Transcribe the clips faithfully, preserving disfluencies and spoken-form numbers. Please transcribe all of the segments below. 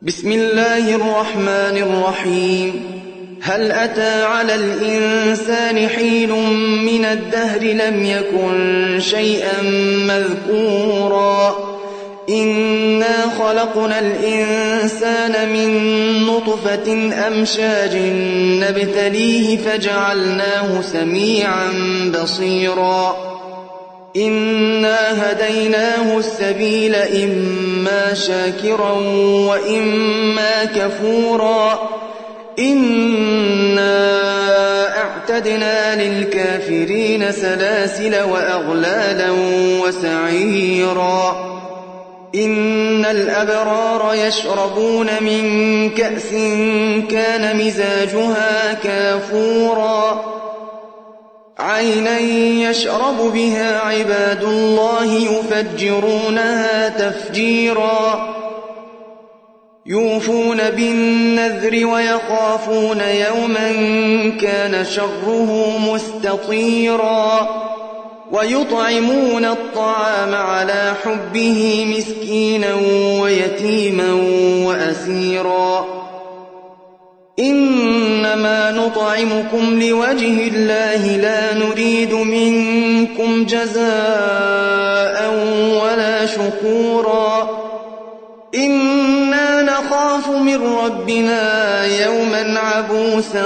بسم الله الرحمن الرحيم. هل أتى على الإنسان حين من الدهر لم يكن شيئا مذكورا إنا خلقنا الإنسان من نطفة أمشاج نبتليه فجعلناه سميعا بصيرا إنا هديناه السبيل إما شاكرا وإما كفورا إنا أعتدنا للكافرين سلاسل وأغلالا وسعيرا إن الأبرار يشربون من كأس كان مزاجها كافورا عينا يشرب بها عباد الله يفجرونها تفجيرا يوفون بالنذر ويخافون يوما كان شره مستطيرا ويطعمون الطعام على حبه مسكينا ويتيما وأسيرا إنما نطعمكم لوجه الله لا نريد منكم جزاء ولا شكورا إنا نخاف من ربنا يوما عبوسا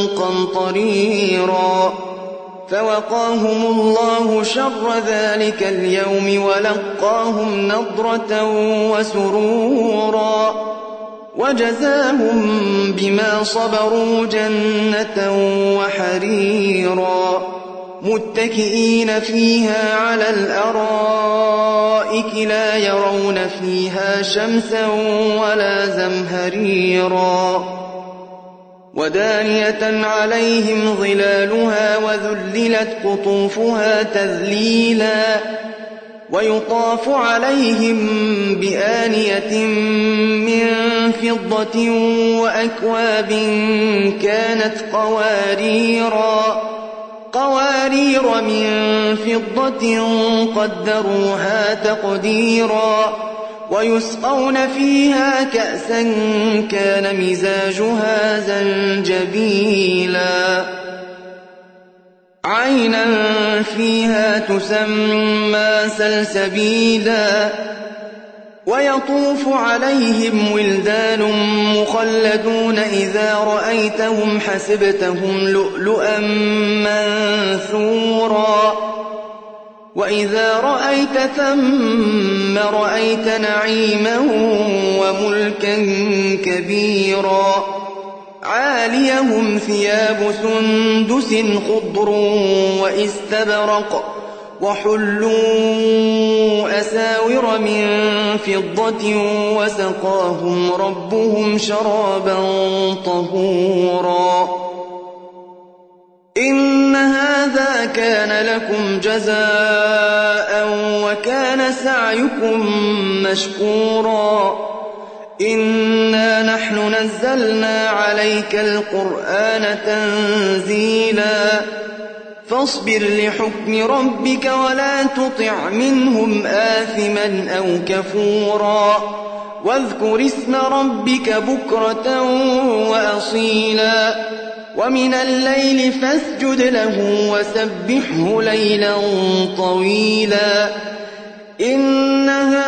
قمطريرا فوقاهم الله شر ذلك اليوم ولقاهم نضرة وسرورا وجزاهم بما صبروا جنة وحريرا متكئين فيها على الأرائك لا يرون فيها شمسا ولا زمهريرا ودانية عليهم ظلالها وذللت قطوفها تذليلا ويطاف عليهم بآنية من فضة وأكواب كانت قواريرا قوارير من فضة قدروها تقديرا ويسقون فيها كأسا كان مزاجها زنجبيلا عينا فيها تسمى سلسبيلا ويطوف عليهم ولدان مخلدون إذا رأيتهم حسبتهم لؤلؤا منثورا وإذا رأيت ثم رأيت نعيما وملكا كبيرا عاليهم ثياب سندس خضر واستبرق وحلوا أساور من فضة وسقاهم ربهم شرابا طهورا إن هذا كان لكم جزاء وكان سعيكم مشكورا إنا نحن نزلنا عليك القرآن تنزيلا فاصبر لحكم ربك ولا تطع منهم آثما أو كفورا واذكر اسم ربك بكرة وأصيلا ومن الليل فاسجد له وسبحه ليلا طويلا إن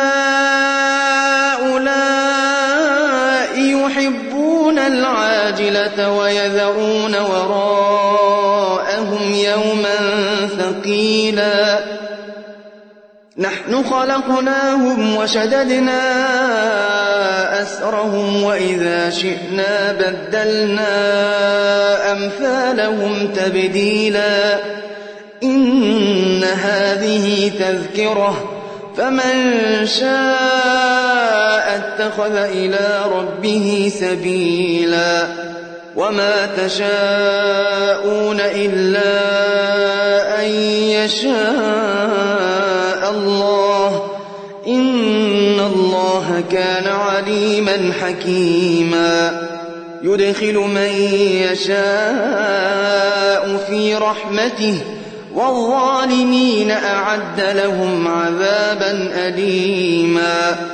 هؤلاء يحبون العاجلة ويذرون وراءهم يوما ثقيلا نحن خلقناهم وشددنا أسرهم وإذا شئنا بدلنا أمثالهم تبديلا إن هذه تذكرة فمن شاء اتخذ إلى ربه سبيلا وما تشاءون إلا أن يشاء الله إن الله كان عليما حكيما يدخل من يشاء في رحمته والظالمين أعد لهم عذابا أليما